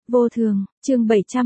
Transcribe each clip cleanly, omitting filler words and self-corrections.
Vô thường, chương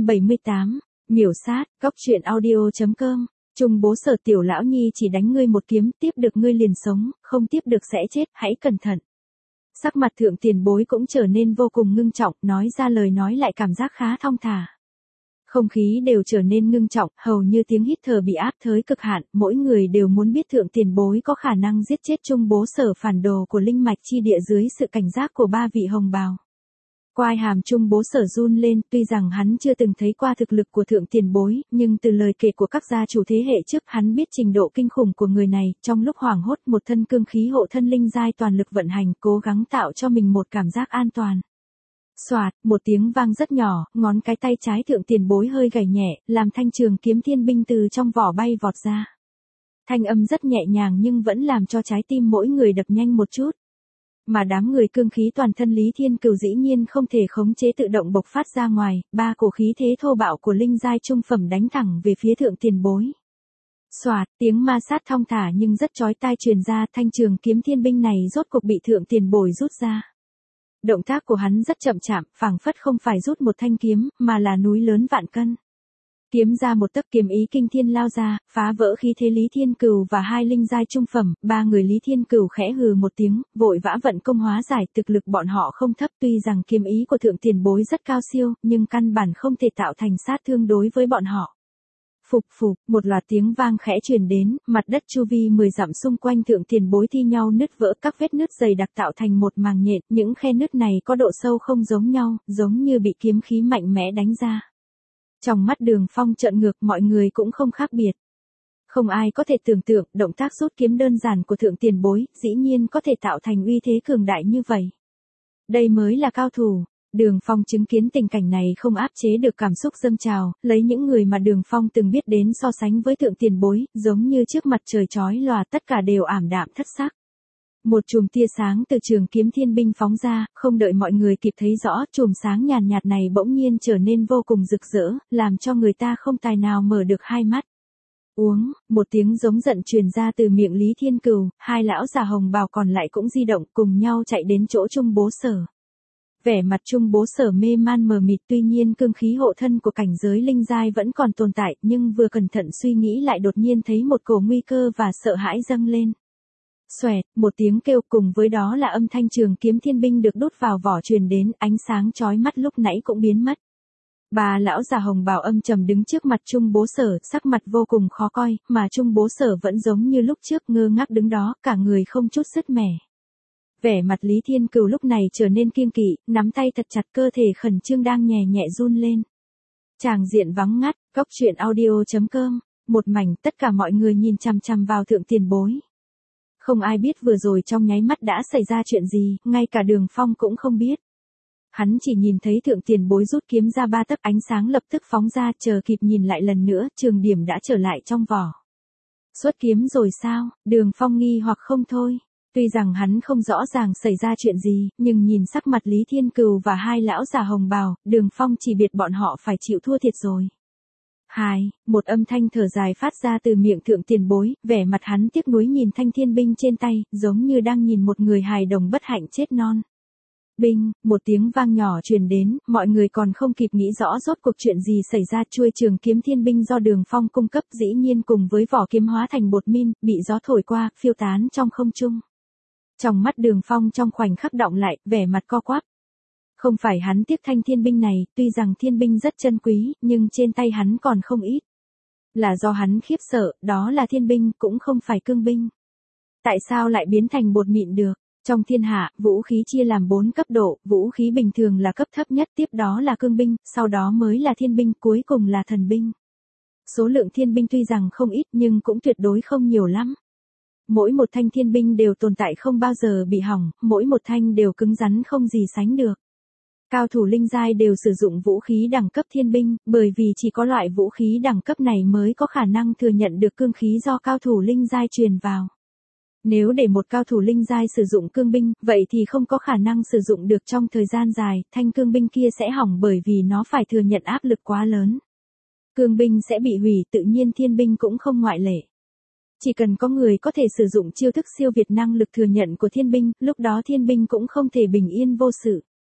778, miểu sát, góc truyện audio.com. Trung bố Sở, tiểu lão nhi chỉ đánh ngươi một kiếm, tiếp được ngươi liền sống, không tiếp được sẽ chết, hãy cẩn thận. Sắc mặt Thượng Tiền Bối cũng trở nên vô cùng ngưng trọng, nói ra lời nói lại cảm giác khá thong thả. Không khí đều trở nên ngưng trọng, hầu như tiếng hít thở bị áp tới cực hạn, mỗi người đều muốn biết Thượng Tiền Bối có khả năng giết chết Trung bố Sở phản đồ của linh mạch chi địa dưới sự cảnh giác của ba vị hồng bào. Quai hàm Trung bố Sở run lên, tuy rằng hắn chưa từng thấy qua thực lực của Thượng Tiền Bối, nhưng từ lời kể của các gia chủ thế hệ trước hắn biết trình độ kinh khủng của người này, trong lúc hoảng hốt một thân cương khí hộ thân linh giai toàn lực vận hành, cố gắng tạo cho mình một cảm giác an toàn. Soạt, một tiếng vang rất nhỏ, ngón cái tay trái Thượng Tiền Bối hơi gảy nhẹ, làm thanh trường kiếm thiên binh từ trong vỏ bay vọt ra. Thanh âm rất nhẹ nhàng nhưng vẫn làm cho trái tim mỗi người đập nhanh một chút. Mà đám người cương khí toàn thân Lý Thiên Cửu dĩ nhiên không thể khống chế tự động bộc phát ra ngoài, ba cổ khí thế thô bạo của linh giai trung phẩm đánh thẳng về phía Thượng Tiền Bối. Soạt, tiếng ma sát thong thả nhưng rất chói tai truyền ra, thanh trường kiếm thiên binh này rốt cuộc bị Thượng Tiền Bối rút ra. Động tác của hắn rất chậm chạp, phảng phất không phải rút một thanh kiếm, mà là núi lớn vạn cân. Kiếm ra một tấc, kiếm ý kinh thiên lao ra, phá vỡ khí thế Lý Thiên Cửu và hai linh giai trung phẩm, ba người Lý Thiên Cửu khẽ hừ một tiếng, vội vã vận công hóa giải, thực lực bọn họ không thấp, tuy rằng kiếm ý của Thượng Tiền Bối rất cao siêu, nhưng căn bản không thể tạo thành sát thương đối với bọn họ. Phục phục, một loạt tiếng vang khẽ truyền đến, mặt đất chu vi 10 dặm xung quanh Thượng Tiền Bối thi nhau nứt vỡ, các vết nứt dày đặc tạo thành một màng nhện, những khe nứt này có độ sâu không giống nhau, giống như bị kiếm khí mạnh mẽ đánh ra. Trong mắt Đường Phong trợn ngược, mọi người cũng không khác biệt. Không ai có thể tưởng tượng, động tác rút kiếm đơn giản của Thượng Tiền Bối, dĩ nhiên có thể tạo thành uy thế cường đại như vậy. Đây mới là cao thủ. Đường Phong chứng kiến tình cảnh này không áp chế được cảm xúc dâng trào, lấy những người mà Đường Phong từng biết đến so sánh với Thượng Tiền Bối, giống như trước mặt trời chói lòa, tất cả đều ảm đạm thất sắc. Một chùm tia sáng từ trường kiếm thiên binh phóng ra, không đợi mọi người kịp thấy rõ, chùm sáng nhàn nhạt này bỗng nhiên trở nên vô cùng rực rỡ, làm cho người ta không tài nào mở được hai mắt. Uống, một tiếng giống giận truyền ra từ miệng Lý Thiên Cửu, hai lão già hồng bào còn lại cũng di động cùng nhau chạy đến chỗ Trung bố Sở. Vẻ mặt Trung bố Sở mê man mờ mịt, tuy nhiên cương khí hộ thân của cảnh giới linh giai vẫn còn tồn tại, nhưng vừa cẩn thận suy nghĩ lại đột nhiên thấy một cổ nguy cơ và sợ hãi dâng lên. Xoẹt, một tiếng kêu cùng với đó là âm thanh trường kiếm thiên binh được đút vào vỏ truyền đến, ánh sáng chói mắt lúc nãy cũng biến mất. Ba lão già hồng bào âm trầm đứng trước mặt Trung bố Sở, sắc mặt vô cùng khó coi, mà Trung bố Sở vẫn giống như lúc trước ngơ ngác đứng đó, cả người không chút sứt mẻ. Vẻ mặt Lý Thiên Cửu lúc này trở nên kiêng kỵ, nắm tay thật chặt, cơ thể khẩn trương đang nhẹ nhẹ run lên. Tràng diện vắng ngắt, góc truyện audio.com, một mảnh, tất cả mọi người nhìn chằm chằm vào Thượng Tiền Bối. Không ai biết vừa rồi trong nháy mắt đã xảy ra chuyện gì, ngay cả Đường Phong cũng không biết. Hắn chỉ nhìn thấy Thượng Tiền Bối rút kiếm ra ba tấc, ánh sáng lập tức phóng ra, chờ kịp nhìn lại lần nữa, trường điểm đã trở lại trong vỏ. Xuất kiếm rồi sao? Đường Phong nghi hoặc không thôi. Tuy rằng hắn không rõ ràng xảy ra chuyện gì, nhưng nhìn sắc mặt Lý Thiên Cửu và hai lão già hồng bào, Đường Phong chỉ biết bọn họ phải chịu thua thiệt rồi. Một âm thanh thở dài phát ra từ miệng Thượng Tiền Bối, vẻ mặt hắn tiếc nuối nhìn thanh thiên binh trên tay, giống như đang nhìn một người hài đồng bất hạnh chết non. Binh, một tiếng vang nhỏ truyền đến, mọi người còn không kịp nghĩ rõ rốt cuộc chuyện gì xảy ra, chuôi trường kiếm thiên binh do Đường Phong cung cấp dĩ nhiên cùng với vỏ kiếm hóa thành bột min, bị gió thổi qua, phiêu tán trong không trung. Trong mắt Đường Phong trong khoảnh khắc đọng lại, vẻ mặt co quắp. Không phải hắn tiếc thanh thiên binh này, tuy rằng thiên binh rất chân quý, nhưng trên tay hắn còn không ít. Là do hắn khiếp sợ, đó là thiên binh, cũng không phải cương binh. Tại sao lại biến thành bột mịn được? Trong thiên hạ, vũ khí chia làm 4 cấp độ, vũ khí bình thường là cấp thấp nhất, tiếp đó là cương binh, sau đó mới là thiên binh, cuối cùng là thần binh. Số lượng thiên binh tuy rằng không ít nhưng cũng tuyệt đối không nhiều lắm. Mỗi một thanh thiên binh đều tồn tại không bao giờ bị hỏng, mỗi một thanh đều cứng rắn không gì sánh được. Cao thủ linh giai đều sử dụng vũ khí đẳng cấp thiên binh, bởi vì chỉ có loại vũ khí đẳng cấp này mới có khả năng thừa nhận được cương khí do cao thủ linh giai truyền vào. Nếu để một cao thủ linh giai sử dụng cương binh, vậy thì không có khả năng sử dụng được trong thời gian dài, thanh cương binh kia sẽ hỏng bởi vì nó phải thừa nhận áp lực quá lớn. Cương binh sẽ bị hủy, tự nhiên thiên binh cũng không ngoại lệ. Chỉ cần có người có thể sử dụng chiêu thức siêu việt năng lực thừa nhận của thiên binh, lúc đó thiên binh cũng không thể bình yên vô sự.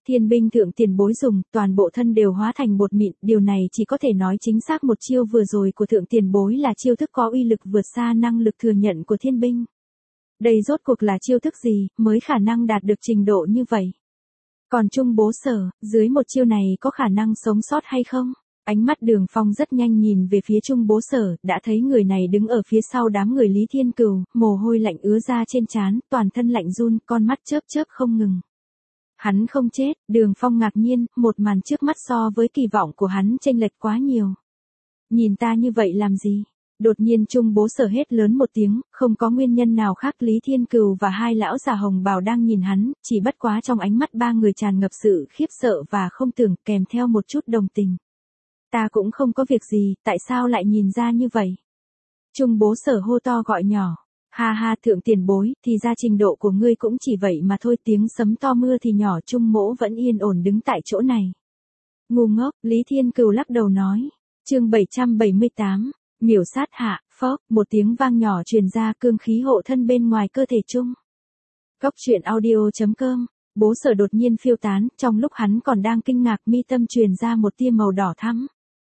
Thiên binh thượng tiền bối dùng, toàn bộ thân đều hóa thành bột mịn, điều này chỉ có thể nói chính xác một chiêu vừa rồi của thượng tiền bối là chiêu thức có uy lực vượt xa năng lực thừa nhận của thiên binh. Đây rốt cuộc là chiêu thức gì, mới khả năng đạt được trình độ như vậy? Còn Trung Bố Sở, dưới một chiêu này có khả năng sống sót hay không? Ánh mắt Đường Phong rất nhanh nhìn về phía Trung Bố Sở, đã thấy người này đứng ở phía sau đám người Lý Thiên Cửu, mồ hôi lạnh ứa ra trên trán, toàn thân lạnh run, con mắt chớp chớp không ngừng. Hắn không chết, Đường Phong ngạc nhiên, một màn trước mắt so với kỳ vọng của hắn chênh lệch quá nhiều. Nhìn ta như vậy làm gì? Đột nhiên Trung Bố Sở hét lớn một tiếng, không có nguyên nhân nào khác, Lý Thiên Cửu và hai lão già hồng bào đang nhìn hắn, chỉ bất quá trong ánh mắt ba người tràn ngập sự khiếp sợ và không tưởng, kèm theo một chút đồng tình. Ta cũng không có việc gì, tại sao lại nhìn ra như vậy? Trung Bố Sở hô to gọi nhỏ. Ha ha, thượng tiền bối, thì ra trình độ của ngươi cũng chỉ vậy mà thôi, tiếng sấm to mưa thì nhỏ. Trung Mỗ vẫn yên ổn đứng tại chỗ này. Ngu ngốc, Lý Thiên Cửu lắc đầu nói. Chương 778, miểu sát hạ, phốc, một tiếng vang nhỏ truyền ra, cương khí hộ thân bên ngoài cơ thể Trung. Góc truyện audio.com. Bố Sở đột nhiên phiêu tán, trong lúc hắn còn đang kinh ngạc, mi tâm truyền ra một tia màu đỏ thắm.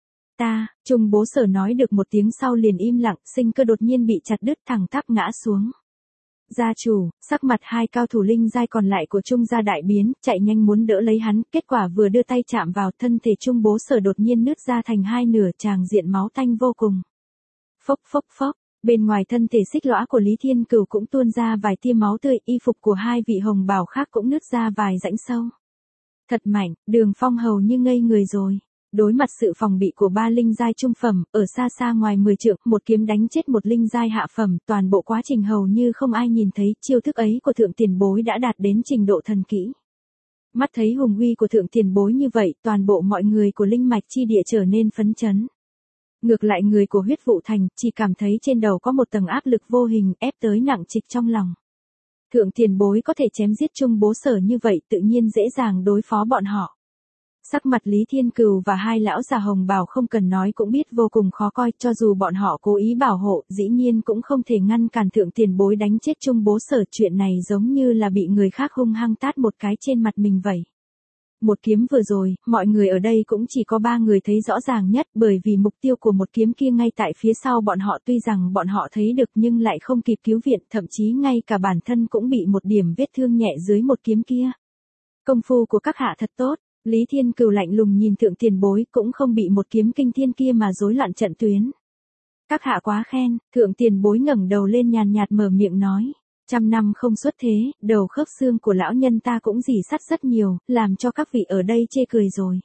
Trung Bố Sở nói được một tiếng sau liền im lặng, sinh cơ đột nhiên bị chặt đứt, thẳng tắp ngã xuống. Gia chủ, sắc mặt hai cao thủ linh giai còn lại của Trung gia đại biến, chạy nhanh muốn đỡ lấy hắn, kết quả vừa đưa tay chạm vào, thân thể Trung Bố Sở đột nhiên nứt ra thành hai nửa, tràng diện máu tanh vô cùng. Phốc phốc phốc, bên ngoài thân thể xích lõa của Lý Thiên Cửu cũng tuôn ra vài tia máu tươi, y phục của hai vị hồng bào khác cũng nứt ra vài rãnh sâu. Thật mạnh, Đường Phong hầu như ngây người rồi. Đối mặt sự phòng bị của ba linh giai trung phẩm, ở xa xa ngoài 10 trượng, một kiếm đánh chết một linh giai hạ phẩm, toàn bộ quá trình hầu như không ai nhìn thấy, chiêu thức ấy của thượng tiền bối đã đạt đến trình độ thần kỹ. Mắt thấy hùng uy của thượng tiền bối như vậy, toàn bộ mọi người của linh mạch chi địa trở nên phấn chấn. Ngược lại người của huyết vụ thành, chỉ cảm thấy trên đầu có một tầng áp lực vô hình, ép tới nặng trịch trong lòng. Thượng tiền bối có thể chém giết Trung Bố Sở như vậy, tự nhiên dễ dàng đối phó bọn họ. Sắc mặt Lý Thiên Cửu và hai lão già hồng bào không cần nói cũng biết vô cùng khó coi, cho dù bọn họ cố ý bảo hộ, dĩ nhiên cũng không thể ngăn cản thượng tiền bối đánh chết Trung Bố Sở. Chuyện này giống như là bị người khác hung hăng tát một cái trên mặt mình vậy. Một kiếm vừa rồi, mọi người ở đây cũng chỉ có ba người thấy rõ ràng nhất, bởi vì mục tiêu của một kiếm kia ngay tại phía sau bọn họ, tuy rằng bọn họ thấy được nhưng lại không kịp cứu viện, thậm chí ngay cả bản thân cũng bị một điểm vết thương nhẹ dưới một kiếm kia. Công phu của các hạ thật tốt. Lý Thiên Cửu lạnh lùng nhìn thượng tiền bối, cũng không bị một kiếm kinh thiên kia mà rối loạn trận tuyến. Các hạ quá khen, thượng tiền bối ngẩng đầu lên nhàn nhạt mở miệng nói. 100 năm không xuất thế, đầu khớp xương của lão nhân ta cũng rỉ sắt rất nhiều, làm cho các vị ở đây chê cười rồi.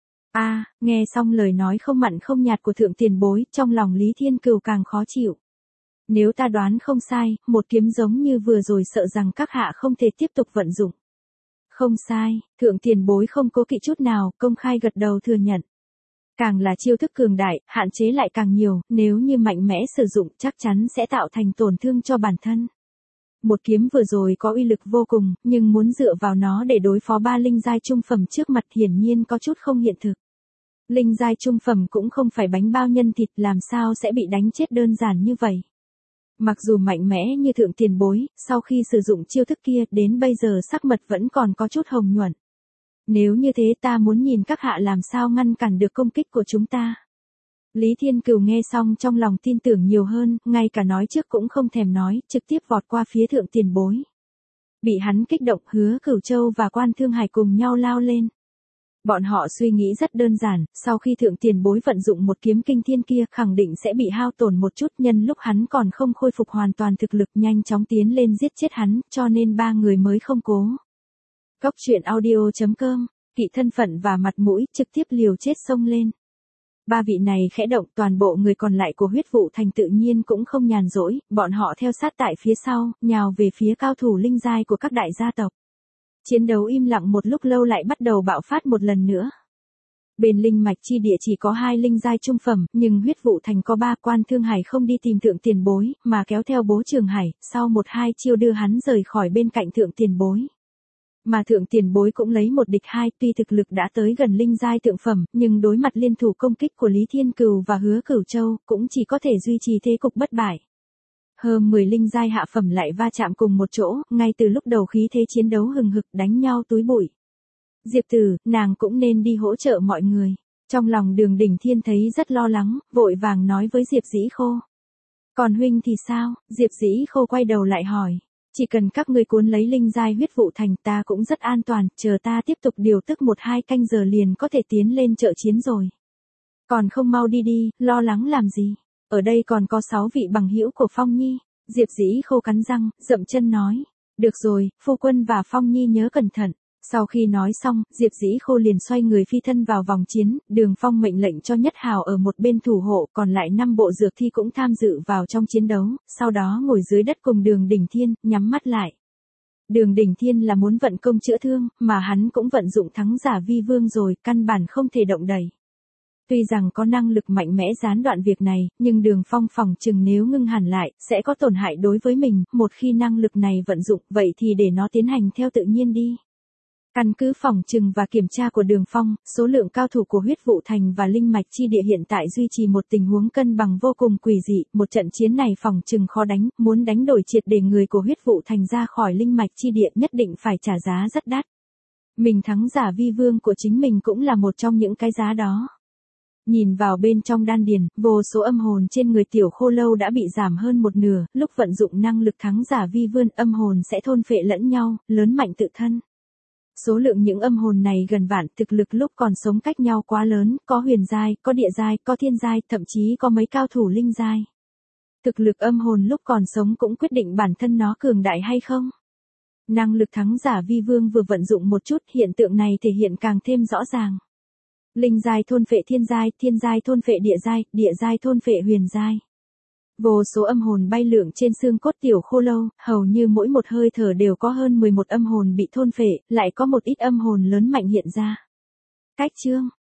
Nghe xong lời nói không mặn không nhạt của thượng tiền bối, trong lòng Lý Thiên Cửu càng khó chịu. Nếu ta đoán không sai, một kiếm giống như vừa rồi sợ rằng các hạ không thể tiếp tục vận dụng. Không sai, thượng tiền bối không cố kỵ chút nào, công khai gật đầu thừa nhận. Càng là chiêu thức cường đại, hạn chế lại càng nhiều, nếu như mạnh mẽ sử dụng chắc chắn sẽ tạo thành tổn thương cho bản thân. Một kiếm vừa rồi có uy lực vô cùng, nhưng muốn dựa vào nó để đối phó ba linh giai trung phẩm trước mặt hiển nhiên có chút không hiện thực. Linh giai trung phẩm cũng không phải bánh bao nhân thịt, làm sao sẽ bị đánh chết đơn giản như vậy. Mặc dù mạnh mẽ như thượng tiền bối, sau khi sử dụng chiêu thức kia, đến bây giờ sắc mặt vẫn còn có chút hồng nhuận. Nếu như thế ta muốn nhìn các hạ làm sao ngăn cản được công kích của chúng ta. Lý Thiên Cửu nghe xong trong lòng tin tưởng nhiều hơn, ngay cả nói trước cũng không thèm nói, trực tiếp vọt qua phía thượng tiền bối. Bị hắn kích động, Hứa Cửu Châu và Quan Thương Hải cùng nhau lao lên. Bọn họ suy nghĩ rất đơn giản, sau khi thượng tiền bối vận dụng một kiếm kinh thiên kia khẳng định sẽ bị hao tổn một chút, nhân lúc hắn còn không khôi phục hoàn toàn thực lực nhanh chóng tiến lên giết chết hắn, cho nên ba người mới không cố. Góc truyện audio.com, kỵ thân phận và mặt mũi, trực tiếp liều chết xông lên. Ba vị này khẽ động, toàn bộ người còn lại của huyết vụ thành tự nhiên cũng không nhàn rỗi, bọn họ theo sát tại phía sau, nhào về phía cao thủ linh giai của các đại gia tộc. Chiến đấu im lặng một lúc lâu lại bắt đầu bạo phát một lần nữa. Bên linh mạch chi địa chỉ có 2 linh giai trung phẩm, nhưng huyết vụ thành có 3. Quan Thương Hải không đi tìm thượng tiền bối, mà kéo theo Bố Trường Hải, sau 1-2 chiêu đưa hắn rời khỏi bên cạnh thượng tiền bối. Mà thượng tiền bối cũng lấy 1 địch 2, tuy thực lực đã tới gần linh giai thượng phẩm, nhưng đối mặt liên thủ công kích của Lý Thiên Cửu và Hứa Cửu Châu, cũng chỉ có thể duy trì thế cục bất bại. Hơn 10 linh giai hạ phẩm lại va chạm cùng một chỗ, ngay từ lúc đầu khí thế chiến đấu hừng hực đánh nhau túi bụi. Diệp Tử, nàng cũng nên đi hỗ trợ mọi người. Trong lòng Đường Đình Thiên thấy rất lo lắng, vội vàng nói với Diệp Dĩ Khô. Còn huynh thì sao? Diệp Dĩ Khô quay đầu lại hỏi. Chỉ cần các ngươi cuốn lấy linh giai huyết vụ thành ta cũng rất an toàn, chờ ta tiếp tục điều tức 1-2 canh giờ liền có thể tiến lên trợ chiến rồi. Còn không mau đi đi, lo lắng làm gì? Ở đây còn có 6 vị bằng hữu của Phong Nhi. Diệp Dĩ Khô cắn răng, dậm chân nói. Được rồi, phu quân và Phong Nhi nhớ cẩn thận. Sau khi nói xong, Diệp Dĩ Khô liền xoay người phi thân vào vòng chiến, Đường Phong mệnh lệnh cho Nhất Hào ở một bên thủ hộ, còn lại 5 bộ dược thi cũng tham dự vào trong chiến đấu, sau đó ngồi dưới đất cùng Đường Đình Thiên, nhắm mắt lại. Đường Đình Thiên là muốn vận công chữa thương, mà hắn cũng vận dụng thắng giả vi vương rồi, căn bản không thể động đẩy. Tuy rằng có năng lực mạnh mẽ gián đoạn việc này, nhưng Đường Phong phòng chừng nếu ngưng hẳn lại, sẽ có tổn hại đối với mình, một khi năng lực này vận dụng, vậy thì để nó tiến hành theo tự nhiên đi. Căn cứ phòng trừng và kiểm tra của Đường Phong, số lượng cao thủ của huyết vụ thành và linh mạch chi địa hiện tại duy trì một tình huống cân bằng vô cùng quỷ dị, một trận chiến này phòng trừng khó đánh, muốn đánh đổi triệt để người của huyết vụ thành ra khỏi linh mạch chi địa nhất định phải trả giá rất đắt. Mình thắng giả vi vương của chính mình cũng là một trong những cái giá đó. Nhìn vào bên trong đan điền, vô số âm hồn trên người Tiểu Khô Lâu đã bị giảm hơn một nửa, lúc vận dụng năng lực thắng giả vi vương âm hồn sẽ thôn phệ lẫn nhau, lớn mạnh tự thân. Số lượng những âm hồn này gần vạn, thực lực lúc còn sống cách nhau quá lớn, có huyền giai, có địa giai, có thiên giai, thậm chí có mấy cao thủ linh giai. Thực lực âm hồn lúc còn sống cũng quyết định bản thân nó cường đại hay không. Năng lực thắng giả vi vương vừa vận dụng một chút, hiện tượng này thể hiện càng thêm rõ ràng. Linh giai thôn phệ thiên giai thôn phệ địa giai thôn phệ huyền giai. Vô số âm hồn bay lượn trên xương cốt Tiểu Khô Lâu, hầu như mỗi một hơi thở đều có hơn 11 âm hồn bị thôn phệ, lại có một ít âm hồn lớn mạnh hiện ra. Cách chương